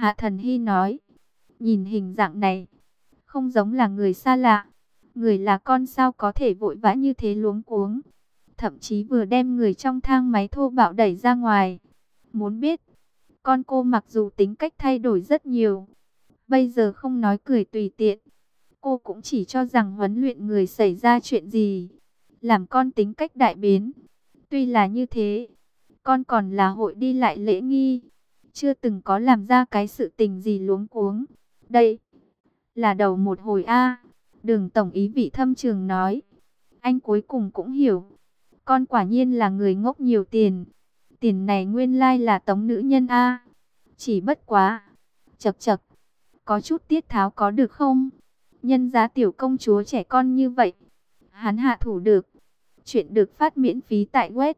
Hạ Thần Hy nói, nhìn hình dạng này, không giống là người xa lạ. Người là con sao có thể vội vã như thế, luống cuống. Thậm chí vừa đem người trong thang máy thô bạo đẩy ra ngoài. Muốn biết, con cô mặc dù tính cách thay đổi rất nhiều, bây giờ không nói cười tùy tiện, cô cũng chỉ cho rằng huấn luyện người xảy ra chuyện gì, làm con tính cách đại biến. Tuy là như thế, con còn là hội đi lại lễ nghi, chưa từng có làm ra cái sự tình gì luống cuống. Đây là đầu một hồi a. Đường tổng ý vị thâm trường nói. Anh cuối cùng cũng hiểu, con quả nhiên là người ngốc nhiều tiền. Tiền này nguyên lai là tống nữ nhân a. Chỉ bất quá, chậc chậc, có chút tiết tháo có được không? Nhân giá tiểu công chúa trẻ con như vậy, hắn hạ thủ được. Chuyện được phát miễn phí tại web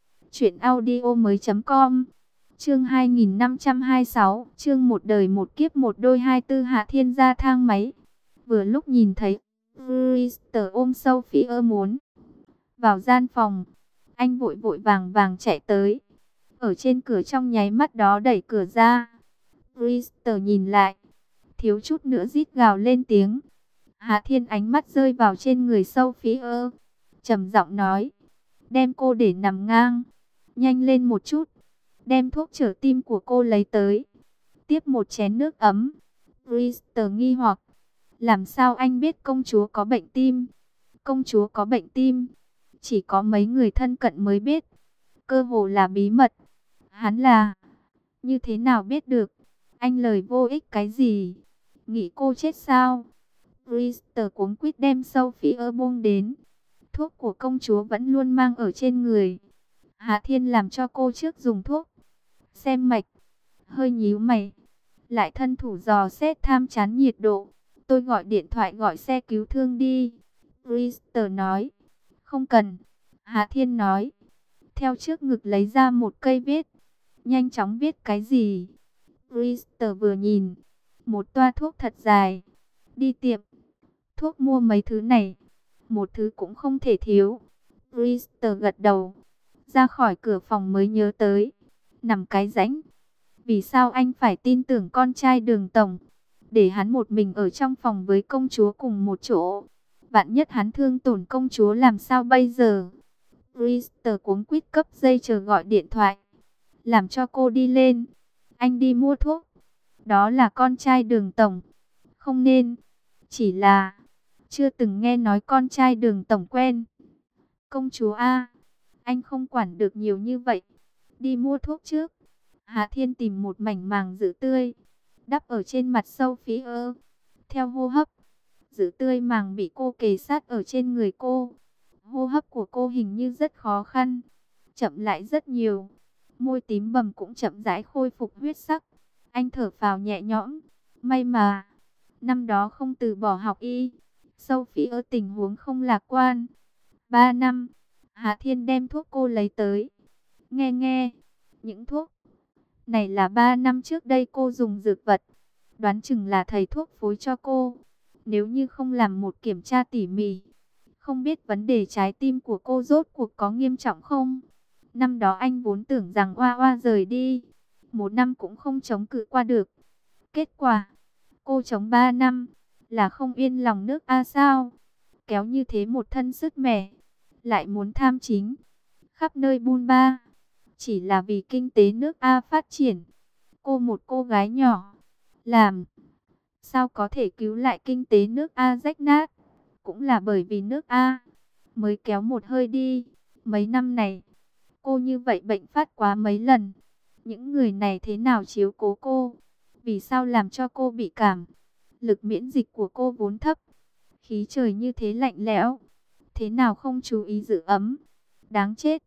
truyệnaudiomoi.com. Chương 2526, chương một đời một kiếp một đôi 24. Hạ Thiên ra thang máy. Vừa lúc nhìn thấy Brewster ôm Sophie muốn vào gian phòng, anh vội vội vàng vàng chạy tới. Ở trên cửa trong nháy mắt đó đẩy cửa ra. Brewster nhìn lại, thiếu chút nữa rít gào lên tiếng. Hạ Thiên ánh mắt rơi vào trên người Sophie, trầm giọng nói, đem cô để nằm ngang, nhanh lên một chút, đem thuốc trở tim của cô lấy tới, tiếp một chén nước ấm. Brewster nghi hoặc, làm sao anh biết công chúa có bệnh tim? Công chúa có bệnh tim, chỉ có mấy người thân cận mới biết, cơ hồ là bí mật. Hắn là như thế nào biết được? Anh lời vô ích cái gì? Nghĩ cô chết sao? Brewster cuống quýt đem Sophie buông đến. Thuốc của công chúa vẫn luôn mang ở trên người. Hạ Thiên làm cho cô trước dùng thuốc, xem mạch, hơi nhíu mày, lại thân thủ dò xét tham chán nhiệt độ. Tôi gọi điện thoại gọi xe cứu thương đi. Brewster nói. Không cần. Hạ Thiên nói. Theo trước ngực lấy ra một cây viết. Nhanh chóng viết cái gì? Brewster vừa nhìn, một toa thuốc thật dài. Đi tiệm thuốc mua mấy thứ này, một thứ cũng không thể thiếu. Brewster gật đầu. Ra khỏi cửa phòng mới nhớ tới, nằm cái rãnh. Vì sao anh phải tin tưởng con trai Đường tổng, để hắn một mình ở trong phòng với công chúa cùng một chỗ? Vạn nhất hắn thương tổn công chúa làm sao bây giờ? Brewster cuống quýt cấp dây chờ gọi điện thoại, làm cho cô đi lên. Anh đi mua thuốc, đó là con trai Đường tổng. Không nên, chỉ là chưa từng nghe nói con trai Đường tổng quen công chúa a. Anh không quản được nhiều như vậy, đi mua thuốc trước. Hạ Thiên tìm một mảnh màng giữ tươi, đắp ở trên mặt Sophie. Theo hô hấp, giữ tươi màng bị cô kề sát ở trên người cô. Hô hấp của cô hình như rất khó khăn, chậm lại rất nhiều. Môi tím bầm cũng chậm rãi khôi phục huyết sắc. Anh thở phào nhẹ nhõm. May mà năm đó không từ bỏ học y. Sophie tình huống không lạc quan. 3 năm, Hạ Thiên đem thuốc cô lấy tới. Nghe, những thuốc này là 3 năm trước đây cô dùng dược vật, đoán chừng là thầy thuốc phối cho cô. Nếu như không làm một kiểm tra tỉ mỉ, không biết vấn đề trái tim của cô rốt cuộc có nghiêm trọng không. Năm đó anh vốn tưởng rằng Hoa Hoa rời đi, 1 năm cũng không chống cự qua được. Kết quả, cô chống 3 năm, là không yên lòng nước A sao? Kéo như thế một thân sứt mẻ, lại muốn tham chính, khắp nơi bôn ba, chỉ là vì kinh tế nước A phát triển. Cô một cô gái nhỏ, làm sao có thể cứu lại kinh tế nước A rách nát? Cũng là bởi vì nước A mới kéo một hơi đi. Mấy năm này, cô như vậy bệnh phát quá mấy lần. Những người này thế nào chiếu cố cô? Vì sao làm cho cô bị cảm? Lực miễn dịch của cô vốn thấp. Khí trời như thế lạnh lẽo, thế nào không chú ý giữ ấm? Đáng chết!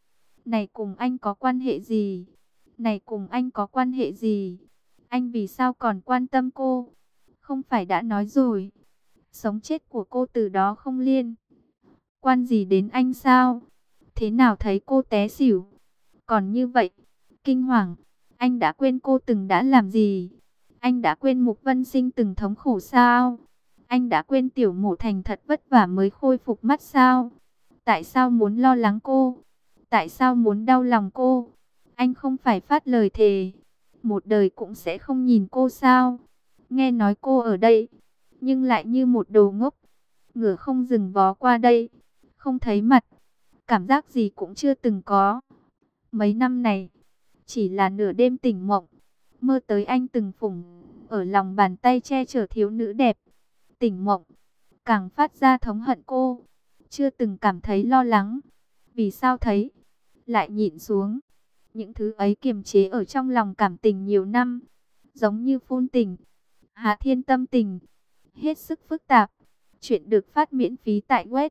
Này cùng anh có quan hệ gì? Này cùng anh có quan hệ gì? Anh vì sao còn quan tâm cô? Không phải đã nói rồi, sống chết của cô từ đó không liên quan gì đến anh sao? Thế nào thấy cô té xỉu, còn như vậy, kinh hoàng. Anh đã quên cô từng đã làm gì? Anh đã quên Mục Vân Sinh từng thống khổ sao? Anh đã quên Tiểu Mộ Thành thật vất vả mới khôi phục mắt sao? Tại sao muốn lo lắng cô? Tại sao muốn đau lòng cô? Anh không phải phát lời thề, một đời cũng sẽ không nhìn cô sao? Nghe nói cô ở đây, nhưng lại như một đồ ngốc, ngựa không dừng vó qua đây, không thấy mặt, cảm giác gì cũng chưa từng có. Mấy năm này, chỉ là nửa đêm tỉnh mộng, mơ tới anh từng phủng ở lòng bàn tay che chở thiếu nữ đẹp. Tỉnh mộng, càng phát ra thống hận cô, chưa từng cảm thấy lo lắng. Vì sao thấy, lại nhịn xuống. Những thứ ấy kiềm chế ở trong lòng cảm tình nhiều năm, giống như phun tình. Hạ Thiên tâm tình, hết sức phức tạp. Chuyện được phát miễn phí tại web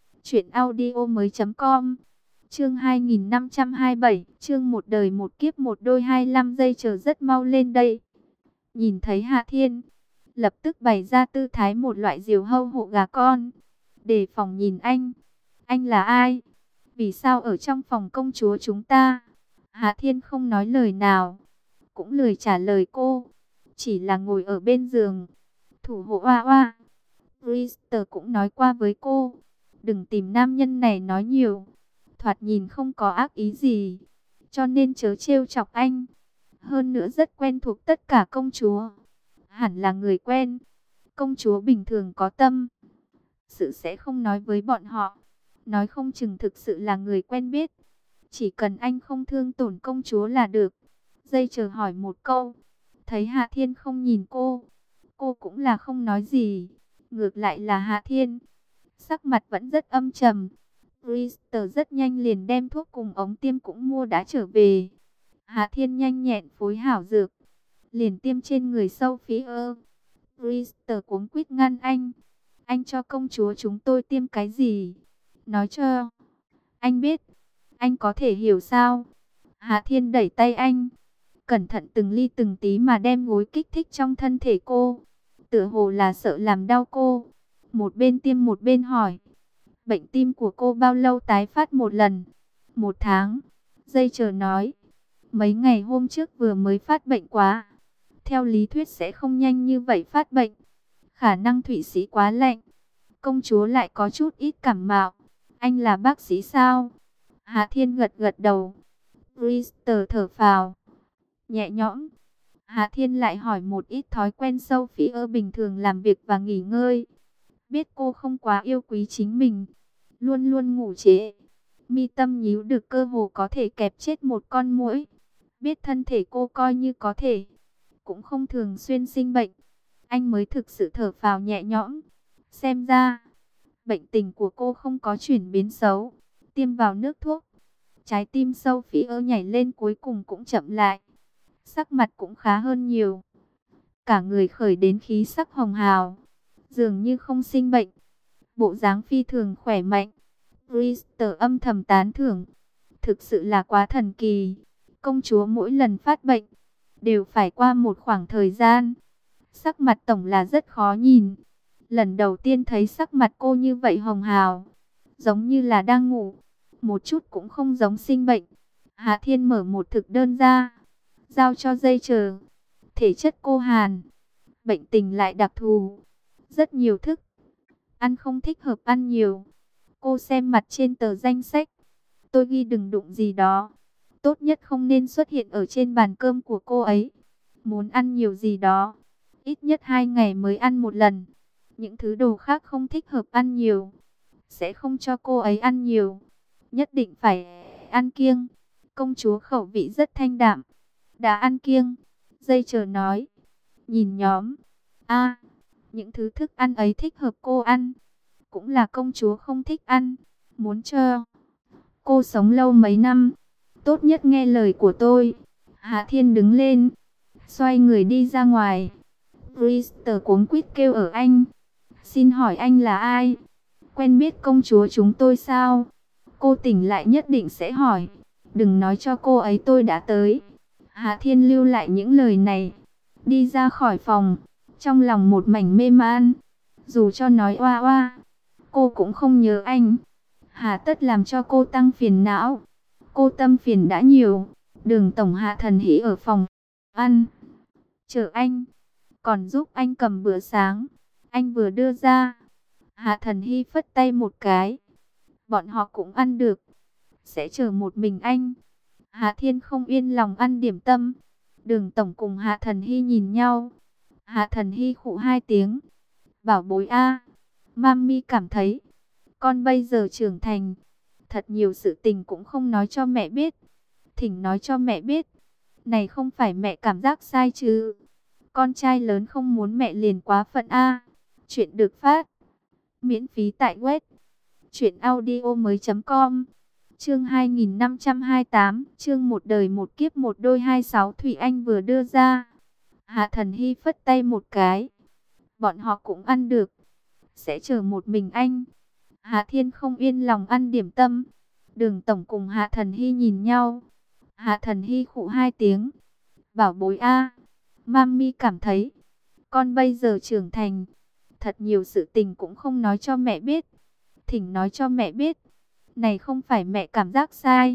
truyệnaudiomoi.com. Chương 2527, chương một đời một kiếp một đôi 25 giây chờ rất mau lên đây. Nhìn thấy Hạ Thiên, lập tức bày ra tư thái một loại diều hâu hộ gà con, đề phòng nhìn anh. Anh là ai? Vì sao ở trong phòng công chúa chúng ta? Hạ Thiên không nói lời nào, cũng lười trả lời cô, chỉ là ngồi ở bên giường, thủ hộ oa oa. Brewster cũng nói qua với cô, đừng tìm nam nhân này nói nhiều, thoạt nhìn không có ác ý gì, cho nên chớ trêu chọc anh. Hơn nữa rất quen thuộc tất cả công chúa, hẳn là người quen. Công chúa bình thường có tâm sự sẽ không nói với bọn họ, nói không chừng thực sự là người quen biết. Chỉ cần anh không thương tổn công chúa là được. Dây chờ hỏi một câu, thấy Hạ Thiên không nhìn cô cũng là không nói gì. Ngược lại là Hạ Thiên, sắc mặt vẫn rất âm trầm. Brewster rất nhanh liền đem thuốc cùng ống tiêm cũng mua đã trở về. Hạ Thiên nhanh nhẹn phối hảo dược, liền tiêm trên người Sophie. Brewster cuống quýt ngăn anh cho công chúa chúng tôi tiêm cái gì? Nói cho anh biết, anh có thể hiểu sao? Hạ Thiên đẩy tay anh, cẩn thận từng ly từng tí mà đem gối kích thích trong thân thể cô, tựa hồ là sợ làm đau cô. Một bên tiêm một bên hỏi, bệnh tim của cô bao lâu tái phát một lần? 1 tháng. Dây chờ nói, mấy ngày hôm trước vừa mới phát bệnh quá. Theo lý thuyết sẽ không nhanh như vậy phát bệnh, khả năng Thụy Sĩ quá lạnh, công chúa lại có chút ít cảm mạo. Anh là bác sĩ sao? Hạ Thiên gật gật đầu. Brewster thở phào nhẹ nhõm. Hạ Thiên lại hỏi một ít thói quen Sophie bình thường làm việc và nghỉ ngơi. Biết cô không quá yêu quý chính mình, luôn luôn ngủ trễ, mi tâm nhíu được cơ hồ có thể kẹp chết một con muỗi. Biết thân thể cô coi như có thể, cũng không thường xuyên sinh bệnh, anh mới thực sự thở phào nhẹ nhõm. Xem ra, bệnh tình của cô không có chuyển biến xấu. Tiêm vào nước thuốc, trái tim Sophie nhảy lên cuối cùng cũng chậm lại. Sắc mặt cũng khá hơn nhiều. Cả người khởi đến khí sắc hồng hào, dường như không sinh bệnh. Bộ dáng phi thường khỏe mạnh. Brewster âm thầm tán thưởng. Thực sự là quá thần kỳ. Công chúa mỗi lần phát bệnh, đều phải qua một khoảng thời gian. Sắc mặt tổng là rất khó nhìn. Lần đầu tiên thấy sắc mặt cô như vậy hồng hào, giống như là đang ngủ, một chút cũng không giống sinh bệnh. Hạ Thiên mở một thực đơn ra, giao cho dây chờ. Thể chất cô Hàn, bệnh tình lại đặc thù, rất nhiều thức ăn không thích hợp ăn nhiều. Cô xem mặt trên tờ danh sách, tôi ghi đừng đụng gì đó, tốt nhất không nên xuất hiện ở trên bàn cơm của cô ấy. Muốn ăn nhiều gì đó, ít nhất 2 ngày mới ăn một lần. Những thứ đồ khác không thích hợp ăn nhiều, sẽ không cho cô ấy ăn nhiều. Nhất định phải ăn kiêng. Công chúa khẩu vị rất thanh đạm, đã ăn kiêng. Dây chờ nói, nhìn nhóm những thứ thức ăn ấy thích hợp cô ăn, cũng là công chúa không thích ăn. Muốn cho cô sống lâu mấy năm, tốt nhất nghe lời của tôi. Hạ Thiên đứng lên, xoay người đi ra ngoài. Brewster cuống quýt kêu ở anh, xin hỏi anh là ai? Quen biết công chúa chúng tôi sao? Cô tỉnh lại nhất định sẽ hỏi, đừng nói cho cô ấy tôi đã tới. Hạ Thiên lưu lại những lời này, đi ra khỏi phòng, trong lòng một mảnh mê man. Dù cho nói oa oa, cô cũng không nhớ anh, hà tất làm cho cô tăng phiền não. Cô tâm phiền đã nhiều. Đường tổng Hạ Thần Hỷ ở phòng ăn chờ anh, còn giúp anh cầm bữa sáng. Anh vừa đưa ra, Hạ Thần Hy phất tay một cái, bọn họ cũng ăn được, sẽ chờ một mình anh. Hạ Thiên không yên lòng ăn điểm tâm, Đường Tổng cùng Hạ Thần Hy nhìn nhau. Hạ Thần Hy khụ hai tiếng. Bảo bối a, Mami cảm thấy con bây giờ trưởng thành, thật nhiều sự tình cũng không nói cho mẹ biết. Thỉnh nói cho mẹ biết. Này không phải mẹ cảm giác sai chứ? Con trai lớn không muốn mẹ liền quá phận a. Chuyện được phát miễn phí tại web truyệnaudiomoi.com. Chương 2528, chương một đời một kiếp một đôi 26 Thủy Anh vừa đưa ra. Hạ Thần Hy phất tay một cái. Bọn họ cũng ăn được. Sẽ chờ một mình anh. Hạ Thiên không yên lòng ăn điểm tâm. Đường Tổng cùng Hạ Thần Hy nhìn nhau. Hạ Thần Hy khụ hai tiếng. Bảo bối a, Mami cảm thấy con bây giờ trưởng thành, thật nhiều sự tình cũng không nói cho mẹ biết. Thỉnh nói cho mẹ biết. Này không phải mẹ cảm giác sai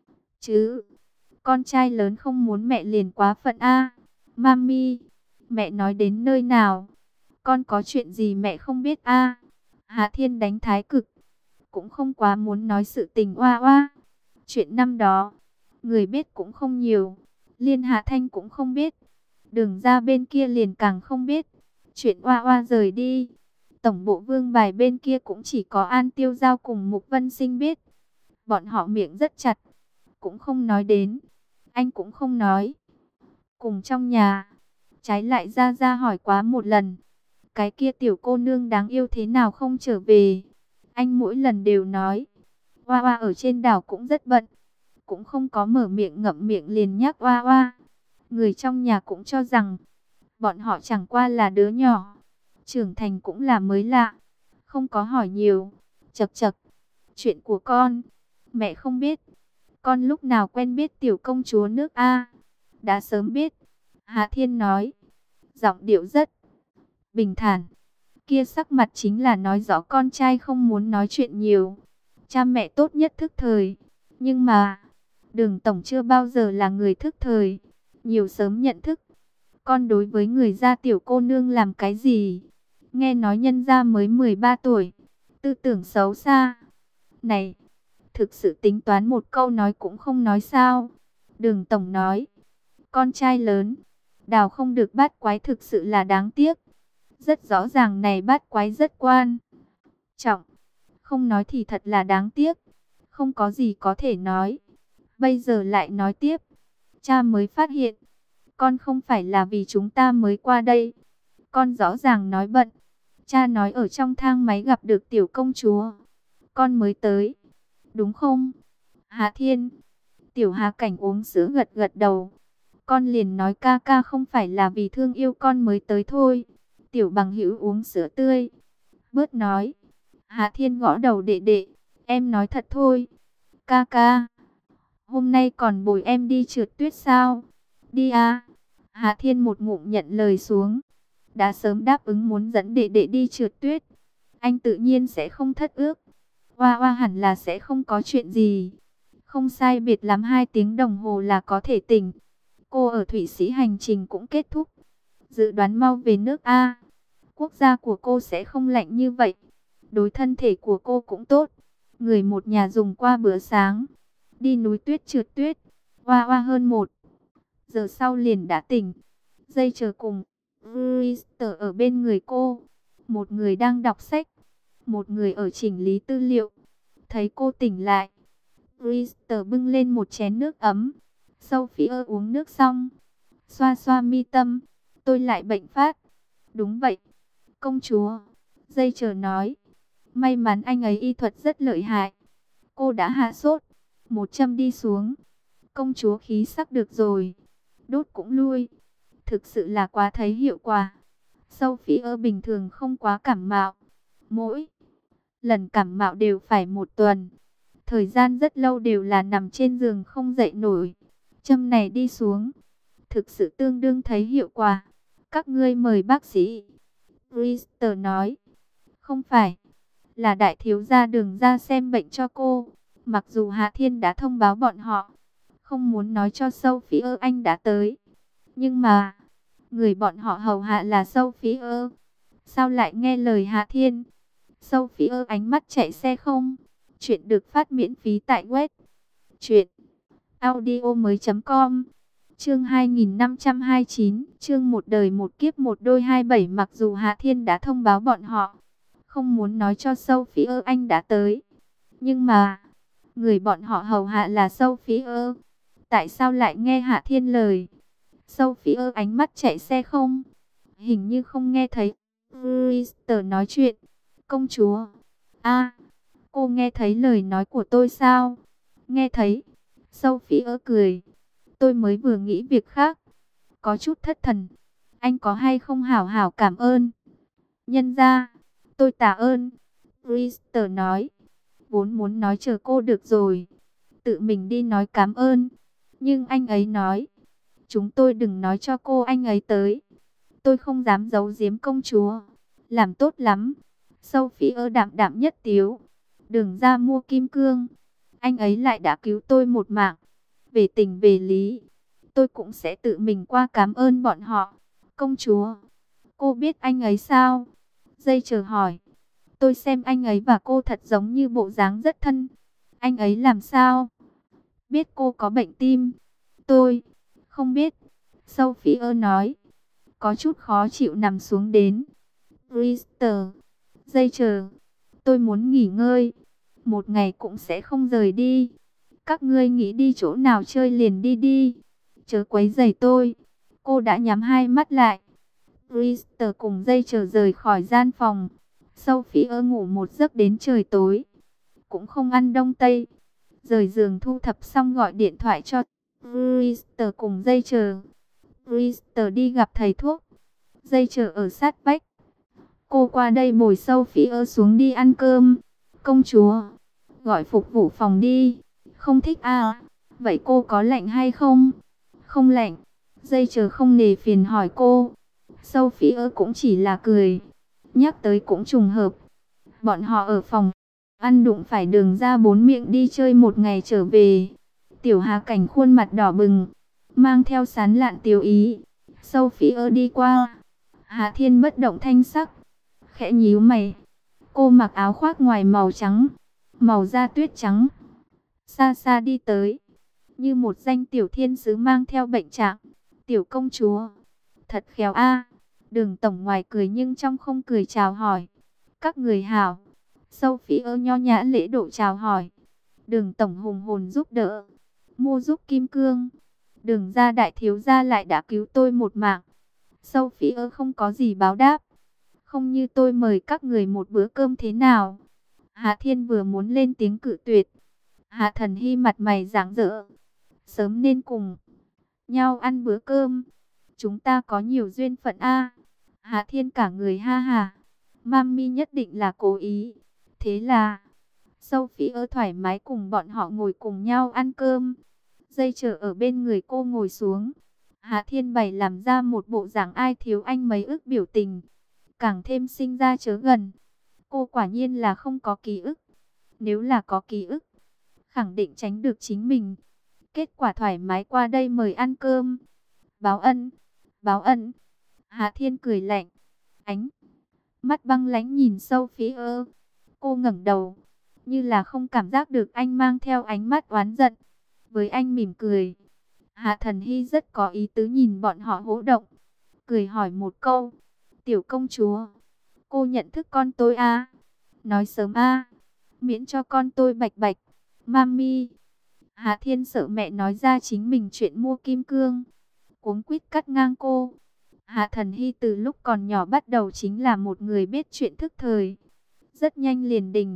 chứ? Con trai lớn không muốn mẹ liền quá phận a. Mami, mẹ nói đến nơi nào? Con có chuyện gì mẹ không biết a? Hạ Thiên đánh thái cực, cũng không quá muốn nói sự tình oa oa. Chuyện năm đó, người biết cũng không nhiều. Liên Hạ Thanh cũng không biết. Đường ra bên kia liền càng không biết. Chuyện oa oa rời đi. Tổng bộ Vương Bài bên kia cũng chỉ có An Tiêu Giao cùng Mục Vân Sinh biết. Bọn họ miệng rất chặt, cũng không nói đến. Anh cũng không nói. Cùng trong nhà, trái lại ra hỏi quá một lần. Cái kia tiểu cô nương đáng yêu thế nào không trở về? Anh mỗi lần đều nói. Oa oa ở trên đảo cũng rất bận. Cũng không có mở miệng ngậm miệng liền nhắc oa oa. Người trong nhà cũng cho rằng bọn họ chẳng qua là đứa nhỏ. Trưởng thành cũng là mới lạ. Không có hỏi nhiều. Chật chật. Chuyện của con, mẹ không biết. Con lúc nào quen biết tiểu công chúa nước A? Đã sớm biết. Hạ Thiên nói. Giọng điệu rất bình thản. Kia sắc mặt chính là nói rõ con trai không muốn nói chuyện nhiều. Cha mẹ tốt nhất thức thời. Nhưng mà, Đường Tổng chưa bao giờ là người thức thời. Nhiều sớm nhận thức. Con đối với người gia tiểu cô nương làm cái gì? Nghe nói nhân gia mới 13 tuổi. Tư tưởng xấu xa. Này, thực sự tính toán một câu nói cũng không nói sao? Đường Tổng nói. Con trai lớn, đào không được bát quái thực sự là đáng tiếc. Rất rõ ràng này bát quái rất quan trọng. Không nói thì thật là đáng tiếc. Không có gì có thể nói. Bây giờ lại nói tiếp. Cha mới phát hiện. Con không phải là vì chúng ta mới qua đây. Con rõ ràng nói bận. Cha nói ở trong thang máy gặp được tiểu công chúa. Con mới tới. Đúng không? Hạ Thiên. Tiểu Hà Cảnh uống sữa gật gật đầu. Con liền nói ca ca không phải là vì thương yêu con mới tới thôi. Tiểu Bằng Hữu uống sữa tươi. Bớt nói. Hạ Thiên gõ đầu đệ đệ. Em nói thật thôi. Ca ca, hôm nay còn bồi em đi trượt tuyết sao? Đi à? Hạ Thiên một ngụm nhận lời xuống. Đã sớm đáp ứng muốn dẫn đệ đệ đi trượt tuyết. Anh tự nhiên sẽ không thất ước. Oa oa hẳn là sẽ không có chuyện gì. Không sai biệt lắm 2 tiếng đồng hồ là có thể tỉnh. Cô ở Thụy Sĩ hành trình cũng kết thúc. Dự đoán mau về nước A. Quốc gia của cô sẽ không lạnh như vậy. Đối thân thể của cô cũng tốt. Người một nhà dùng qua bữa sáng. Đi núi tuyết trượt tuyết. Oa oa hơn 1 giờ sau liền đã tỉnh. Dây chờ cùng. Brewster ở bên người cô. Một người đang đọc sách. Một người ở chỉnh lý tư liệu. Thấy cô tỉnh lại. Brewster bưng lên một chén nước ấm. Sophie uống nước xong. Xoa xoa mi tâm. Tôi lại bệnh phát. Đúng vậy. Công chúa. Dây chờ nói. May mắn anh ấy y thuật rất lợi hại. Cô đã hạ sốt. Một châm đi xuống. Công chúa khí sắc được rồi. Đốt cũng lui. Thực sự là quá thấy hiệu quả. Sophie bình thường không quá cảm mạo. Mỗi lần cảm mạo đều phải 1 tuần. Thời gian rất lâu đều là nằm trên giường không dậy nổi. Châm này đi xuống. Thực sự tương đương thấy hiệu quả. Các ngươi mời bác sĩ. Brewster nói. Không phải. Là đại thiếu gia Đường ra xem bệnh cho cô. Mặc dù Hạ Thiên đã thông báo bọn họ. Không muốn nói cho Sophie anh đã tới. Nhưng mà. Người bọn họ hầu hạ là Sophie. Sao lại nghe lời Hạ Thiên? Sophie ánh mắt chạy xe không. Chuyện được phát miễn phí tại web truyệnaudiomoi.com. Chương 2529, chương một đời một kiếp một đôi 27. Mặc dù Hạ Thiên đã thông báo bọn họ không muốn nói cho Sophie anh đã tới, nhưng mà người bọn họ hầu hạ là Sophie. Tại sao lại nghe Hạ Thiên lời? Sophie ánh mắt chạy xe không? Hình như không nghe thấy Brewster nói chuyện. Công chúa, cô nghe thấy lời nói của tôi sao? Nghe thấy. Sophie cười. Tôi mới vừa nghĩ việc khác. Có chút thất thần. Anh có hay không hảo hảo cảm ơn? Nhân ra, tôi tạ ơn. Brewster nói. Vốn muốn nói chờ cô được rồi, tự mình đi nói cảm ơn. Nhưng anh ấy nói, chúng tôi đừng nói cho cô anh ấy tới. Tôi không dám giấu giếm công chúa. Làm tốt lắm. Sophie đạm đạm nhất tiếu. Đừng ra mua kim cương. Anh ấy lại đã cứu tôi một mạng. Về tình về lý, tôi cũng sẽ tự mình qua cảm ơn bọn họ. Công chúa, cô biết anh ấy sao? Dây chờ hỏi. Tôi xem anh ấy và cô thật giống như bộ dáng rất thân. Anh ấy làm sao? Biết cô có bệnh tim. Tôi không biết. Sophie nói. Có chút khó chịu nằm xuống đến. Brewster, dây chờ. Tôi muốn nghỉ ngơi. Một ngày cũng sẽ không rời đi. Các ngươi nghĩ đi chỗ nào chơi liền đi đi. Chớ quấy rầy tôi. Cô đã nhắm hai mắt lại. Brewster cùng dây chờ rời khỏi gian phòng. Sophie ngủ một giấc đến trời tối. Cũng không ăn đông tây. Rời giường thu thập xong gọi điện thoại cho Brewster cùng dây chờ. Brewster đi gặp thầy thuốc. Dây chờ ở sát vách. Cô qua đây bồi Sophie xuống đi ăn cơm. Công chúa, gọi phục vụ phòng đi. Không thích à? Vậy cô có lạnh hay không? Không lạnh. Dây chờ không nề phiền hỏi cô. Sophie cũng chỉ là cười. Nhắc tới cũng trùng hợp. Bọn họ ở phòng ăn đụng phải Đường ra bốn miệng đi chơi một ngày trở về. Tiểu Hà Cảnh khuôn mặt đỏ bừng, mang theo sán lạn tiêu ý. Sophie đi qua. Hạ Thiên bất động thanh sắc, khẽ nhíu mày. Cô mặc áo khoác ngoài màu trắng, màu da tuyết trắng. Xa xa đi tới, như một danh tiểu thiên sứ mang theo bệnh trạng. Tiểu công chúa, thật khéo a. Đường tổng ngoài cười nhưng trong không cười chào hỏi. Các người hảo. Sophie nho nhã lễ độ chào hỏi. Đường tổng hùng hồn giúp đỡ. Mua giúp kim cương. Đường ra đại thiếu gia lại đã cứu tôi một mạng. Sophie không có gì báo đáp. Không như tôi mời các người một bữa cơm thế nào? Hạ Thiên vừa muốn lên tiếng cự tuyệt. Hạ Thần Hy mặt mày rạng rỡ. Sớm nên cùng nhau ăn bữa cơm. Chúng ta có nhiều duyên phận a. Hạ Thiên cả người ha hà. Mami nhất định là cố ý. Thế là Sophie thoải mái cùng bọn họ ngồi cùng nhau ăn cơm. Dây chờ ở bên người cô ngồi xuống. Hạ Thiên bày làm ra một bộ dạng ai thiếu anh mấy ức biểu tình. Càng thêm sinh ra chớ gần. Cô quả nhiên là không có ký ức. Nếu là có ký ức, khẳng định tránh được chính mình. Kết quả thoải mái qua đây mời ăn cơm. Báo ân, báo ân. Hạ Thiên cười lạnh. Ánh mắt băng lãnh nhìn Sophie. Cô ngẩng đầu, như là không cảm giác được anh mang theo ánh mắt oán giận. Với anh mỉm cười. Hạ Thần Hy rất có ý tứ nhìn bọn họ hỗ động. Cười hỏi một câu. Tiểu công chúa, cô nhận thức con tôi à? Nói sớm à? Miễn cho con tôi bạch bạch. Mami. Hạ Thiên sợ mẹ nói ra chính mình chuyện mua kim cương. Cuống quýt cắt ngang cô. Hạ Thần Hy từ lúc còn nhỏ bắt đầu chính là một người biết chuyện thức thời. Rất nhanh liền đình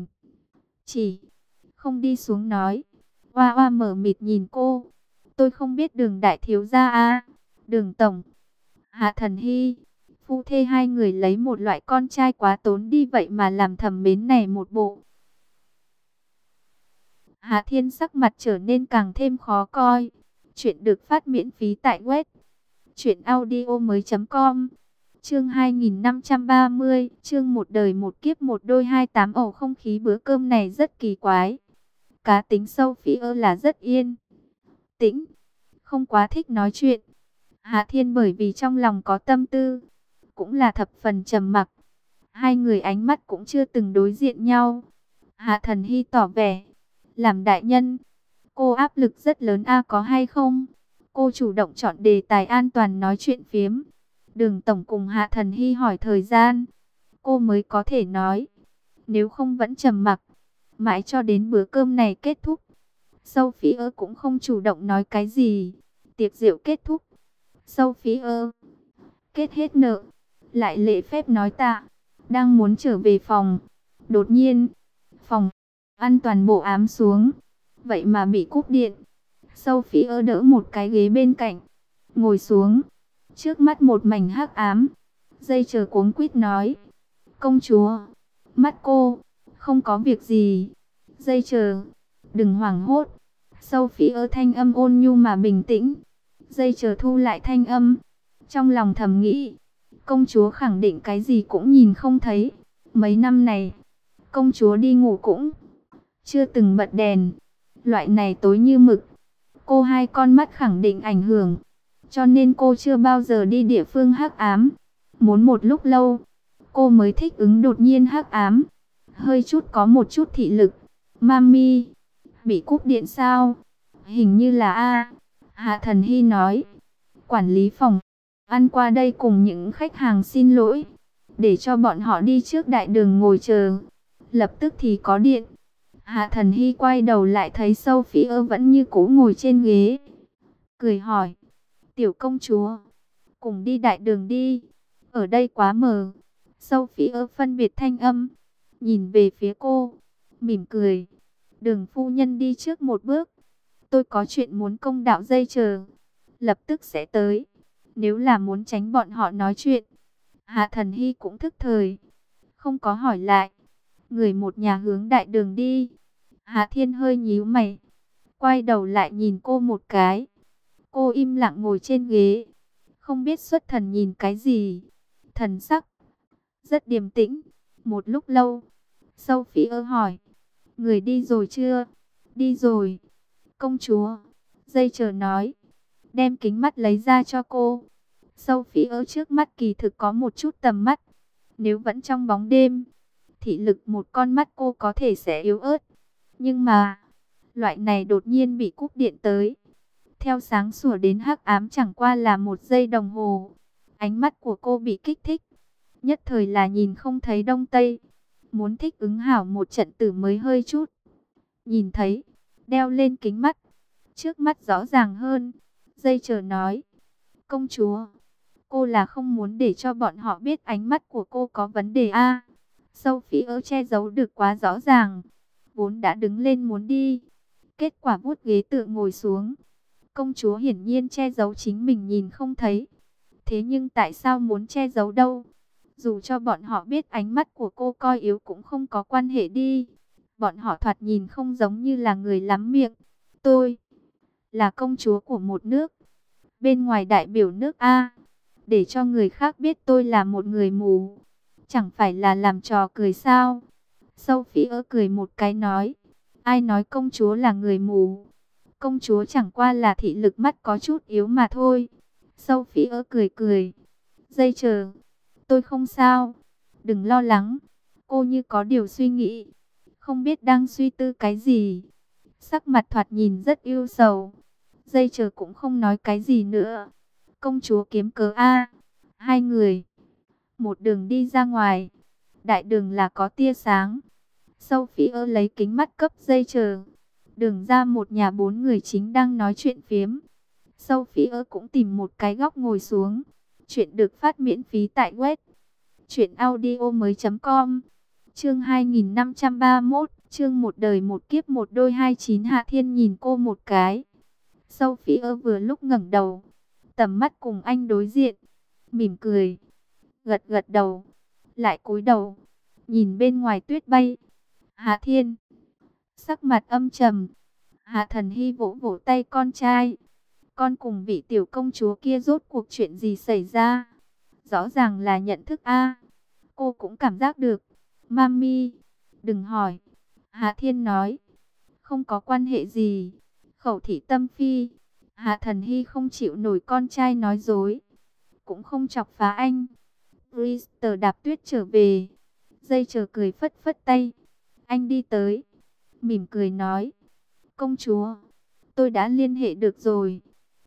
chỉ, không đi xuống nói. Oa oa mở mịt nhìn cô. Tôi không biết Đường đại thiếu gia à? Đường tổng. Hạ Thần Hy. Phu thê hai người lấy một loại con trai quá tốn đi vậy mà làm thầm mến này một bộ. Hạ Thiên sắc mặt trở nên càng thêm khó coi. Chuyện được phát miễn phí tại web truyệnaudiomoi.com. Chương 2530, chương một đời một kiếp một đôi 28. Ổ không khí bữa cơm này rất kỳ quái. Cá tính Sophie là rất yên tĩnh, không quá thích nói chuyện. Hạ Thiên bởi vì trong lòng có tâm tư, cũng là thập phần trầm mặc. Hai người ánh mắt cũng chưa từng đối diện nhau. Hạ Thần Hy tỏ vẻ, làm đại nhân, cô áp lực rất lớn a có hay không? Cô chủ động chọn đề tài an toàn nói chuyện phiếm. Đường tổng cùng Hạ Thần Hy hỏi thời gian, cô mới có thể nói. Nếu không vẫn trầm mặc, mãi cho đến bữa cơm này kết thúc. Sophie cũng không chủ động nói cái gì. Tiệc rượu kết thúc. Sophie kết hết nợ, lại lễ phép nói tạ, đang muốn trở về phòng. Đột nhiên, phòng ăn toàn bộ ám xuống, vậy mà bị cúp điện. Sophie đỡ một cái ghế bên cạnh, ngồi xuống. Trước mắt một mảnh hắc ám. Dây chờ cuống quýt nói, công chúa, mắt cô, không có việc gì. Dây chờ, đừng hoảng hốt. Sophie thanh âm ôn nhu mà bình tĩnh. Dây chờ thu lại thanh âm, trong lòng thầm nghĩ, công chúa khẳng định cái gì cũng nhìn không thấy. Mấy năm này, công chúa đi ngủ cũng chưa từng bật đèn. Loại này tối như mực, cô hai con mắt khẳng định ảnh hưởng. Cho nên cô chưa bao giờ đi địa phương hắc ám. Muốn một lúc lâu, cô mới thích ứng đột nhiên hắc ám. Hơi chút có một chút thị lực. Mami, bị cúp điện sao? Hình như là A. Hạ Thần Hy nói. Quản lý phòng ăn qua đây cùng những khách hàng xin lỗi, để cho bọn họ đi trước đại đường ngồi chờ. Lập tức thì có điện. Hạ Thần Hy quay đầu lại thấy Sophie vẫn như cũ ngồi trên ghế. Cười hỏi, tiểu công chúa, cùng đi đại đường đi, ở đây quá mờ. Sophie phân biệt thanh âm, nhìn về phía cô, mỉm cười. Đường phu nhân đi trước một bước, tôi có chuyện muốn công đạo dây chờ, lập tức sẽ tới. Nếu là muốn tránh bọn họ nói chuyện. Hạ Thần Hy cũng thức thời, không có hỏi lại. Người một nhà hướng đại đường đi. Hạ Thiên hơi nhíu mày, quay đầu lại nhìn cô một cái. Cô im lặng ngồi trên ghế, không biết xuất thần nhìn cái gì. Thần sắc rất điềm tĩnh. Một lúc lâu, Sophie hỏi, người đi rồi chưa? Đi rồi, công chúa. Dây chờ nói, đem kính mắt lấy ra cho cô. Sophie trước mắt kỳ thực có một chút tầm mắt. Nếu vẫn trong bóng đêm, thị lực một con mắt cô có thể sẽ yếu ớt. Nhưng mà, loại này đột nhiên bị cúp điện tới. Theo sáng sủa đến hắc ám chẳng qua là 1 giây đồng hồ. Ánh mắt của cô bị kích thích. Nhất thời là nhìn không thấy đông tây. Muốn thích ứng hảo một trận tử mới hơi chút. Nhìn thấy, đeo lên kính mắt. Trước mắt rõ ràng hơn. Dây chờ nói, công chúa, cô là không muốn để cho bọn họ biết ánh mắt của cô có vấn đề a. Sophie che giấu được quá rõ ràng. Vốn đã đứng lên muốn đi, kết quả vuốt ghế tựa ngồi xuống. Công chúa hiển nhiên che giấu chính mình nhìn không thấy. Thế nhưng tại sao muốn che giấu đâu? Dù cho bọn họ biết ánh mắt của cô coi yếu cũng không có quan hệ đi. Bọn họ thoạt nhìn không giống như là người lắm miệng. Tôi là công chúa của một nước, bên ngoài đại biểu nước A. Để cho người khác biết tôi là một người mù, chẳng phải là làm trò cười sao? Sophie cười một cái nói, ai nói công chúa là người mù? Công chúa chẳng qua là thị lực mắt có chút yếu mà thôi. Sophie cười cười. Dây chờ, tôi không sao, đừng lo lắng. Cô như có điều suy nghĩ, không biết đang suy tư cái gì. Sắc mặt thoạt nhìn rất ưu sầu. Dây chờ cũng không nói cái gì nữa. Công chúa kiếm cớ a. Hai người một đường đi ra ngoài. Đại đường là có tia sáng. Sophie lấy kính mắt cấp dây chờ. Đường ra một nhà 4 người chính đang nói chuyện phiếm. Sophie cũng tìm một cái góc ngồi xuống. Chuyện được phát miễn phí tại web truyệnaudiomoi.com. Chương 2531, chương một đời một kiếp một đôi 29. Hạ Thiên nhìn cô một cái. Sophie vừa lúc ngẩng đầu, tầm mắt cùng anh đối diện, mỉm cười, gật gật đầu, lại cúi đầu, nhìn bên ngoài tuyết bay. Hạ Thiên sắc mặt âm trầm. Hạ Thần Hy vỗ vỗ tay con trai. Con cùng vị tiểu công chúa kia rốt cuộc chuyện gì xảy ra? Rõ ràng là nhận thức a. Cô cũng cảm giác được. Mami, đừng hỏi. Hạ Thiên nói, không có quan hệ gì. Khẩu thị tâm phi. Hạ Thần Hy không chịu nổi con trai nói dối, cũng không chọc phá anh. Brewster đạp tuyết trở về. Dây chờ cười phất phất tay. Anh đi tới, mỉm cười nói, công chúa, tôi đã liên hệ được rồi.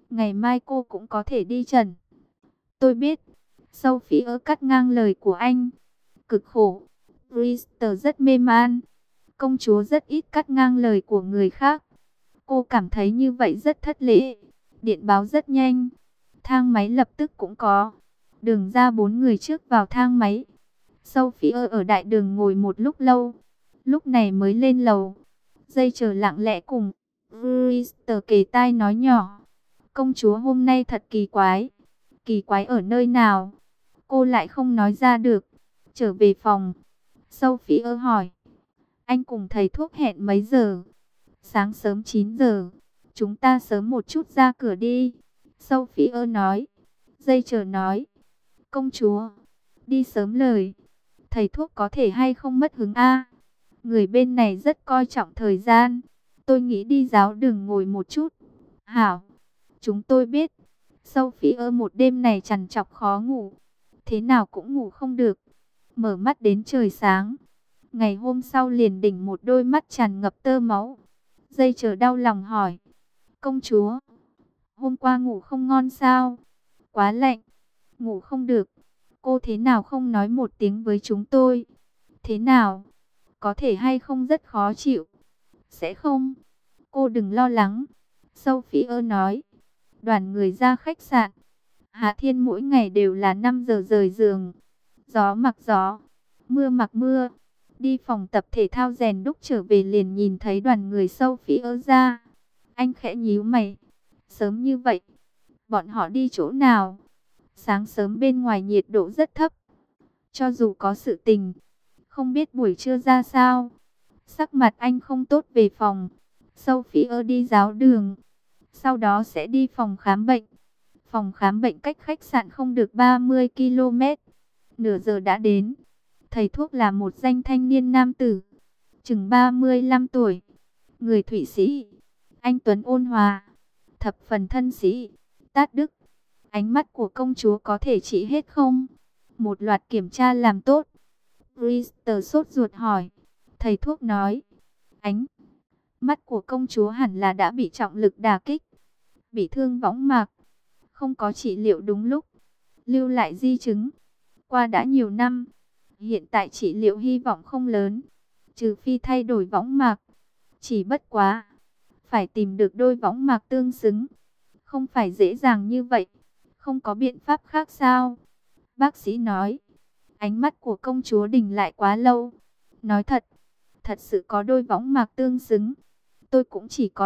Ngày mai cô cũng có thể đi trần. Tôi biết. Sophie cắt ngang lời của anh. Cực khổ. Brewster rất mê man. Công chúa rất ít cắt ngang lời của người khác. Cô cảm thấy như vậy rất thất lễ. Điện báo rất nhanh. Thang máy lập tức cũng có. Đường ra 4 người trước vào thang máy. Sophie ở đại đường ngồi một lúc lâu. Lúc này mới lên lầu. Dây chờ lặng lẽ cùng Brewster kề tai nói nhỏ. Công chúa hôm nay thật kỳ quái. Kỳ quái ở nơi nào? Cô lại không nói ra được. Trở về phòng. Sophie hỏi. Anh cùng thầy thuốc hẹn mấy giờ? Sáng sớm 9 giờ. Chúng ta sớm một chút ra cửa đi. Sophie nói. Dây chờ nói. Công chúa. Đi sớm lời. Thầy thuốc có thể hay không mất hứng a? Người bên này rất coi trọng thời gian. Tôi nghĩ đi giáo đường ngồi một chút. Hảo. Chúng tôi biết. Sophie một đêm này trằn trọc khó ngủ. Thế nào cũng ngủ không được. Mở mắt đến trời sáng. Ngày hôm sau liền đỉnh một đôi mắt tràn ngập tơ máu. Dây chờ đau lòng hỏi. Công chúa. Hôm qua ngủ không ngon sao? Quá lạnh. Ngủ không được. Cô thế nào không nói một tiếng với chúng tôi? Thế nào? Có thể hay không rất khó chịu? Sẽ không. Cô đừng lo lắng. Sophie nói. Đoàn người ra khách sạn. Hạ Thiên mỗi ngày đều là 5 giờ rời giường. Gió mặc gió. Mưa mặc mưa. Đi phòng tập thể thao rèn đúc trở về liền nhìn thấy đoàn người Sophie ra. Anh khẽ nhíu mày. Sớm như vậy. Bọn họ đi chỗ nào? Sáng sớm bên ngoài nhiệt độ rất thấp. Cho dù có sự tình. Không biết buổi trưa ra sao. Sắc mặt anh không tốt về phòng. Sophie đi giáo đường. Sau đó sẽ đi phòng khám bệnh. Phòng khám bệnh cách khách sạn không được 30 km. Nửa giờ đã đến. Thầy thuốc là một danh thanh niên nam tử. Chừng 35 tuổi. Người Thụy Sĩ. Anh tuấn ôn hòa. Thập phần thân sĩ. Tát đức. Ánh mắt của công chúa có thể trị hết không? Một loạt kiểm tra làm tốt. Brewster sốt ruột hỏi. Thầy thuốc nói. Ánh mắt của công chúa hẳn là đã bị trọng lực đả kích. Bị thương võng mạc. Không có trị liệu đúng lúc. Lưu lại di chứng. Qua đã nhiều năm. Hiện tại trị liệu hy vọng không lớn. Trừ phi thay đổi võng mạc. Chỉ bất quá. Phải tìm được đôi võng mạc tương xứng. Không phải dễ dàng như vậy. Không có biện pháp khác sao? Bác sĩ nói. Ánh mắt của công chúa đình lại quá lâu. Nói thật. Thật sự có đôi võng mạc tương xứng. Tôi cũng chỉ có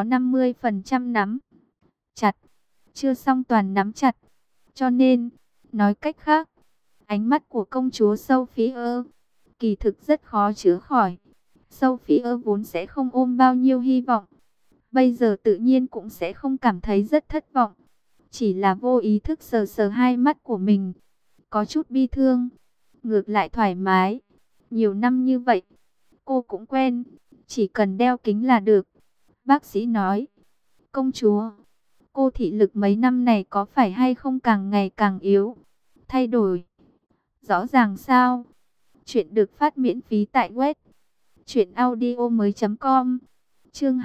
50% nắm chặt. Chưa xong toàn nắm chặt. Cho nên, nói cách khác, ánh mắt của công chúa Sophie kỳ thực rất khó chữa khỏi. Sophie vốn sẽ không ôm bao nhiêu hy vọng. Bây giờ tự nhiên cũng sẽ không cảm thấy rất thất vọng. Chỉ là vô ý thức sờ sờ hai mắt của mình. Có chút bi thương. Ngược lại thoải mái. Nhiều năm như vậy, cô cũng quen. Chỉ cần đeo kính là được. Bác sĩ nói. Công chúa, cô thị lực mấy năm này có phải hay không càng ngày càng yếu? Thay đổi. Rõ ràng sao? Chuyện được phát miễn phí tại web truyệnaudiomoi.com. Chương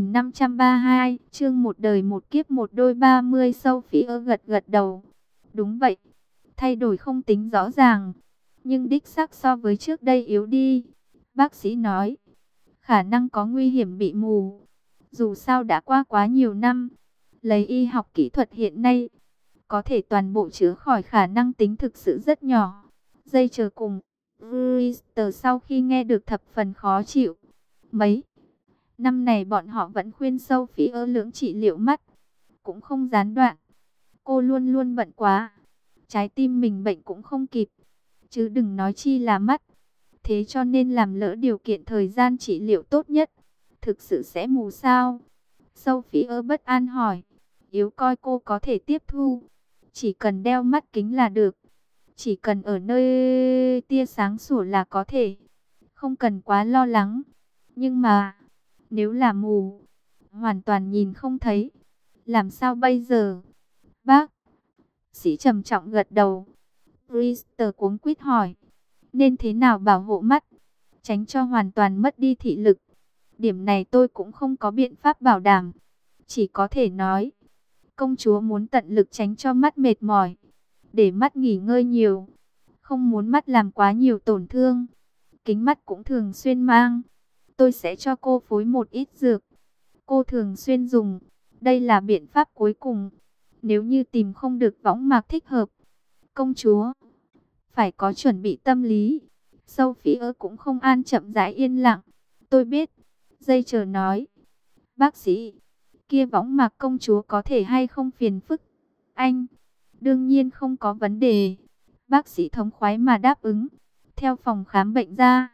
2532, chương một đời một kiếp một đôi 30. Sophie gật gật đầu. Đúng vậy. Thay đổi không tính rõ ràng, nhưng đích xác so với trước đây yếu đi. Bác sĩ nói. Khả năng có nguy hiểm bị mù. Dù sao đã qua quá nhiều năm. Lấy y học kỹ thuật hiện nay, có thể toàn bộ chữa khỏi khả năng tính thực sự rất nhỏ. Dây chờ cùng Brewster sau khi nghe được thập phần khó chịu. Mấy năm này bọn họ vẫn khuyên Sophie lưỡng trị liệu mắt. Cũng không gián đoạn. Cô luôn luôn bận quá. Trái tim mình bệnh cũng không kịp. Chứ đừng nói chi là mắt. Thế cho nên làm lỡ điều kiện thời gian trị liệu tốt nhất. Thực sự sẽ mù sao? Sophie bất an hỏi. Yếu coi cô có thể tiếp thu. Chỉ cần đeo mắt kính là được. Chỉ cần ở nơi tia sáng sủa là có thể. Không cần quá lo lắng. Nhưng mà, nếu là mù, hoàn toàn nhìn không thấy, làm sao bây giờ? Bác sĩ trầm trọng gật đầu. Brewster cuống quýt hỏi. Nên thế nào bảo hộ mắt, tránh cho hoàn toàn mất đi thị lực? Điểm này tôi cũng không có biện pháp bảo đảm. Chỉ có thể nói, Công chúa muốn tận lực tránh cho mắt mệt mỏi, để mắt nghỉ ngơi nhiều, không muốn mắt làm quá nhiều tổn thương. Kính mắt cũng thường xuyên mang. Tôi sẽ cho cô phối một ít dược. Cô thường xuyên dùng. Đây là biện pháp cuối cùng. Nếu như tìm không được võng mạc thích hợp, công chúa phải có chuẩn bị tâm lý. Sophie cũng không an, chậm rãi yên lặng. Tôi biết. Dây chờ nói. Bác sĩ, kia võng mạc công chúa có thể hay không phiền phức? Anh, đương nhiên không có vấn đề. Bác sĩ thống khoái mà đáp ứng. Theo phòng khám bệnh ra,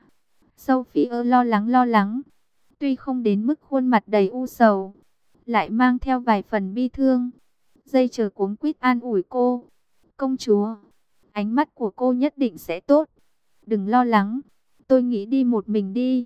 Sophie lo lắng. Tuy không đến mức khuôn mặt đầy u sầu, lại mang theo vài phần bi thương. Dây chờ cuống quýt an ủi cô. Công chúa, ánh mắt của cô nhất định sẽ tốt. Đừng lo lắng, tôi nghĩ đi một mình đi.